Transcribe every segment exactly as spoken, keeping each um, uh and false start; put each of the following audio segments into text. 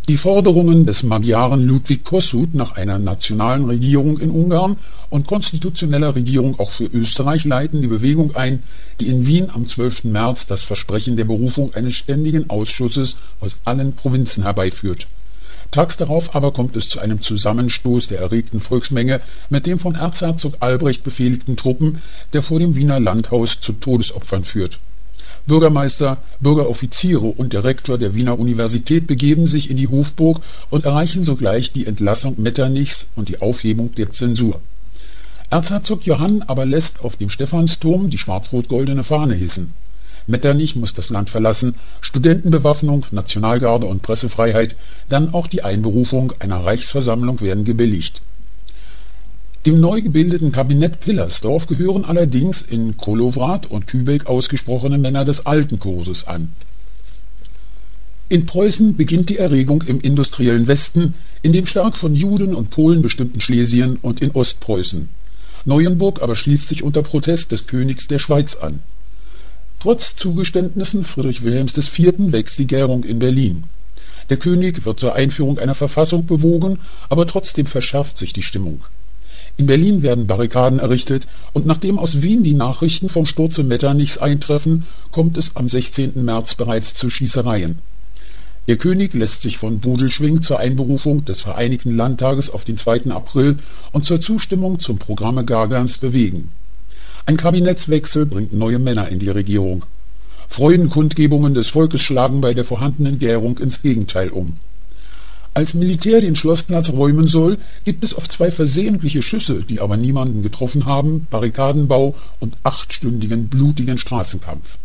Die Forderungen des Magyaren Ludwig Kossuth nach einer nationalen Regierung in Ungarn und konstitutioneller Regierung auch für Österreich leiten die Bewegung ein, die in Wien am zwölften März das Versprechen der Berufung eines ständigen Ausschusses aus allen Provinzen herbeiführt. Tags darauf aber kommt es zu einem Zusammenstoß der erregten Volksmenge mit dem von Erzherzog Albrecht befehligten Truppen, der vor dem Wiener Landhaus zu Todesopfern führt. Bürgermeister, Bürgeroffiziere und der Rektor der Wiener Universität begeben sich in die Hofburg und erreichen sogleich die Entlassung Metternichs und die Aufhebung der Zensur. Erzherzog Johann aber lässt auf dem Stephansdom die schwarz-rot-goldene Fahne hissen. Metternich muss das Land verlassen, Studentenbewaffnung, Nationalgarde und Pressefreiheit, dann auch die Einberufung einer Reichsversammlung werden gebilligt. Dem neu gebildeten Kabinett Pillersdorf gehören allerdings in Kolowrat und Kübeck ausgesprochene Männer des alten Kurses an. In Preußen beginnt die Erregung im industriellen Westen, in dem stark von Juden und Polen bestimmten Schlesien und in Ostpreußen. Neuenburg aber schließt sich unter Protest des Königs der Schweiz an. Trotz Zugeständnissen Friedrich Wilhelms der Vierte wächst die Gärung in Berlin. Der König wird zur Einführung einer Verfassung bewogen, aber trotzdem verschärft sich die Stimmung. In Berlin werden Barrikaden errichtet, und nachdem aus Wien die Nachrichten vom Sturze Metternichs eintreffen, kommt es am sechzehnten März bereits zu Schießereien. Der König lässt sich von Bodelschwingh zur Einberufung des Vereinigten Landtages auf den zweiten April und zur Zustimmung zum Programme Gagans bewegen. Ein Kabinettswechsel bringt neue Männer in die Regierung. Freudenkundgebungen des Volkes schlagen bei der vorhandenen Gärung ins Gegenteil um. Als Militär den Schlossplatz räumen soll, gibt es oft zwei versehentliche Schüsse, die aber niemanden getroffen haben, Barrikadenbau und achtstündigen blutigen Straßenkampf.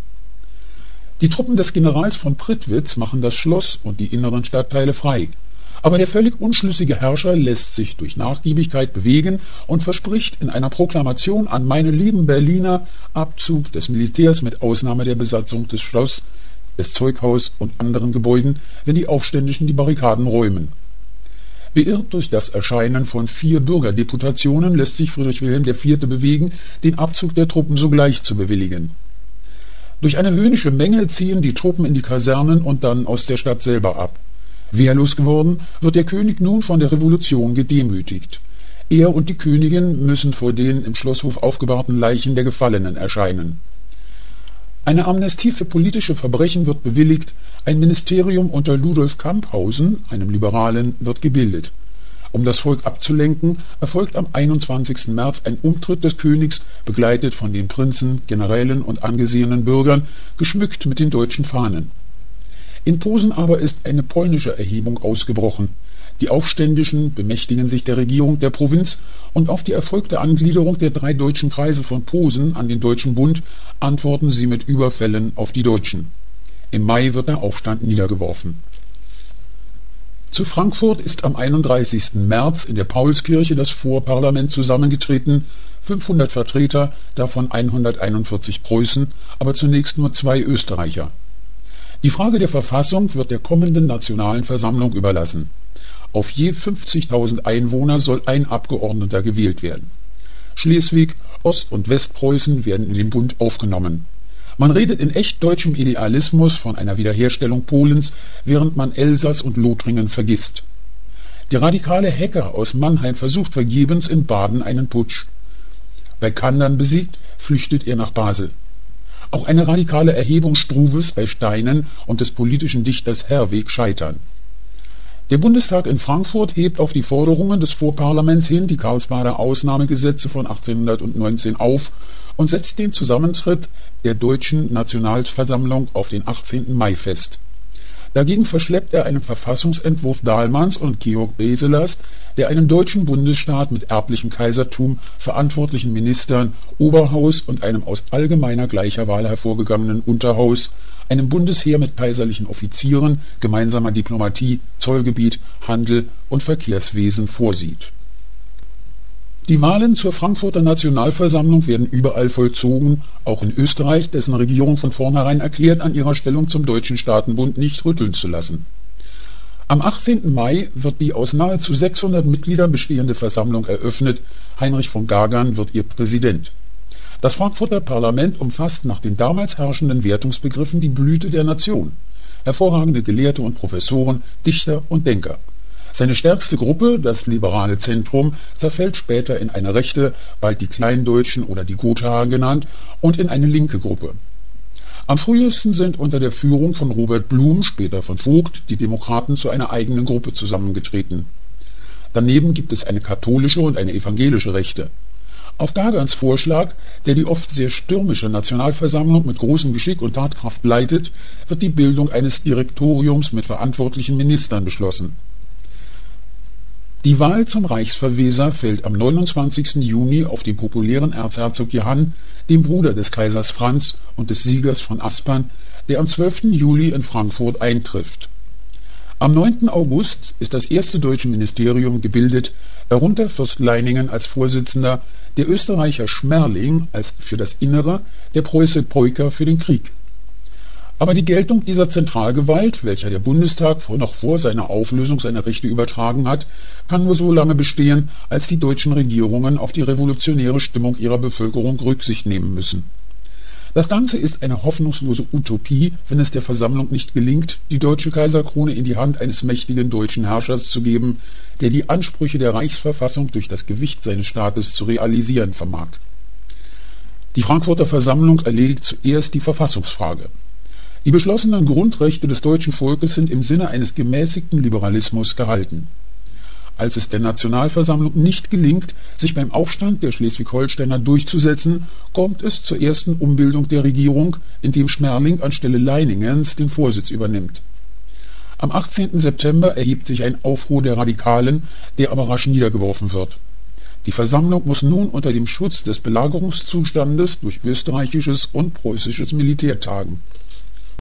Die Truppen des Generals von Prittwitz machen das Schloss und die inneren Stadtteile frei. Aber der völlig unschlüssige Herrscher lässt sich durch Nachgiebigkeit bewegen und verspricht in einer Proklamation an meine lieben Berliner Abzug des Militärs mit Ausnahme der Besatzung des Schloss, des Zeughaus und anderen Gebäuden, wenn die Aufständischen die Barrikaden räumen. Beirrt durch das Erscheinen von vier Bürgerdeputationen lässt sich Friedrich Wilhelm der Vierte bewegen, den Abzug der Truppen sogleich zu bewilligen. Durch eine höhnische Menge ziehen die Truppen in die Kasernen und dann aus der Stadt selber ab. Wehrlos geworden, wird der König nun von der Revolution gedemütigt. Er und die Königin müssen vor den im Schlosshof aufgebahrten Leichen der Gefallenen erscheinen. Eine Amnestie für politische Verbrechen wird bewilligt, ein Ministerium unter Ludolf Camphausen, einem Liberalen, wird gebildet. Um das Volk abzulenken, erfolgt am einundzwanzigsten März ein Umtritt des Königs, begleitet von den Prinzen, Generälen und angesehenen Bürgern, geschmückt mit den deutschen Fahnen. In Posen aber ist eine polnische Erhebung ausgebrochen. Die Aufständischen bemächtigen sich der Regierung der Provinz, und auf die erfolgte Angliederung der drei deutschen Kreise von Posen an den Deutschen Bund antworten sie mit Überfällen auf die Deutschen. Im Mai wird der Aufstand niedergeworfen. Zu Frankfurt ist am einunddreißigsten März in der Paulskirche das Vorparlament zusammengetreten, fünfhundert Vertreter, davon hunderteinundvierzig Preußen, aber zunächst nur zwei Österreicher. Die Frage der Verfassung wird der kommenden Nationalen Versammlung überlassen. Auf je fünfzigtausend Einwohner soll ein Abgeordneter gewählt werden. Schleswig, Ost- und Westpreußen werden in den Bund aufgenommen. Man redet in echt deutschem Idealismus von einer Wiederherstellung Polens, während man Elsass und Lothringen vergisst. Der radikale Hecker aus Mannheim versucht vergebens in Baden einen Putsch. Bei Kandern besiegt, flüchtet er nach Basel. Auch eine radikale Erhebung Struves bei Steinen und des politischen Dichters Herwegh scheitern. Der Bundestag in Frankfurt hebt auf die Forderungen des Vorparlaments hin die Karlsbader Ausnahmegesetze von achtzehnhundertneunzehn auf und setzt den Zusammentritt der Deutschen Nationalversammlung auf den achtzehnten Mai fest. Dagegen verschleppt er einen Verfassungsentwurf Dahlmanns und Georg Beselers, der einen deutschen Bundesstaat mit erblichem Kaisertum, verantwortlichen Ministern, Oberhaus und einem aus allgemeiner gleicher Wahl hervorgegangenen Unterhaus, einem Bundesheer mit kaiserlichen Offizieren, gemeinsamer Diplomatie, Zollgebiet, Handel und Verkehrswesen vorsieht. Die Wahlen zur Frankfurter Nationalversammlung werden überall vollzogen, auch in Österreich, dessen Regierung von vornherein erklärt, an ihrer Stellung zum Deutschen Staatenbund nicht rütteln zu lassen. Am achtzehnten Mai wird die aus nahezu sechshundert Mitgliedern bestehende Versammlung eröffnet. Heinrich von Gagern wird ihr Präsident. Das Frankfurter Parlament umfasst nach den damals herrschenden Wertungsbegriffen die Blüte der Nation. hervorragende Gelehrte und Professoren, Dichter und Denker. Seine stärkste Gruppe, das liberale Zentrum, zerfällt später in eine rechte, bald die Kleindeutschen oder die Gothaer genannt, und in eine linke Gruppe. Am frühesten sind unter der Führung von Robert Blum, später von Vogt, die Demokraten zu einer eigenen Gruppe zusammengetreten. Daneben gibt es eine katholische und eine evangelische Rechte. Auf Gagans Vorschlag, der die oft sehr stürmische Nationalversammlung mit großem Geschick und Tatkraft leitet, wird die Bildung eines Direktoriums mit verantwortlichen Ministern beschlossen. Die Wahl zum Reichsverweser fällt am neunundzwanzigsten Juni auf den populären Erzherzog Johann, den Bruder des Kaisers Franz und des Siegers von Aspern, der am zwölften Juli in Frankfurt eintrifft. Am neunten August ist das erste deutsche Ministerium gebildet, darunter Fürst Leiningen als Vorsitzender, der Österreicher Schmerling als für das Innere, der Preuße Peuker für den Krieg. Aber die Geltung dieser Zentralgewalt, welcher der Bundestag noch vor seiner Auflösung seine Rechte übertragen hat, kann nur so lange bestehen, als die deutschen Regierungen auf die revolutionäre Stimmung ihrer Bevölkerung Rücksicht nehmen müssen. Das Ganze ist eine hoffnungslose Utopie, wenn es der Versammlung nicht gelingt, die deutsche Kaiserkrone in die Hand eines mächtigen deutschen Herrschers zu geben, der die Ansprüche der Reichsverfassung durch das Gewicht seines Staates zu realisieren vermag. Die Frankfurter Versammlung erledigt zuerst die Verfassungsfrage. Die beschlossenen Grundrechte des deutschen Volkes sind im Sinne eines gemäßigten Liberalismus gehalten. Als es der Nationalversammlung nicht gelingt, sich beim Aufstand der Schleswig-Holsteiner durchzusetzen, kommt es zur ersten Umbildung der Regierung, indem Schmerling anstelle Leiningens den Vorsitz übernimmt. Am achtzehnten September erhebt sich ein Aufruhr der Radikalen, der aber rasch niedergeworfen wird. Die Versammlung muss nun unter dem Schutz des Belagerungszustandes durch österreichisches und preußisches Militär tagen.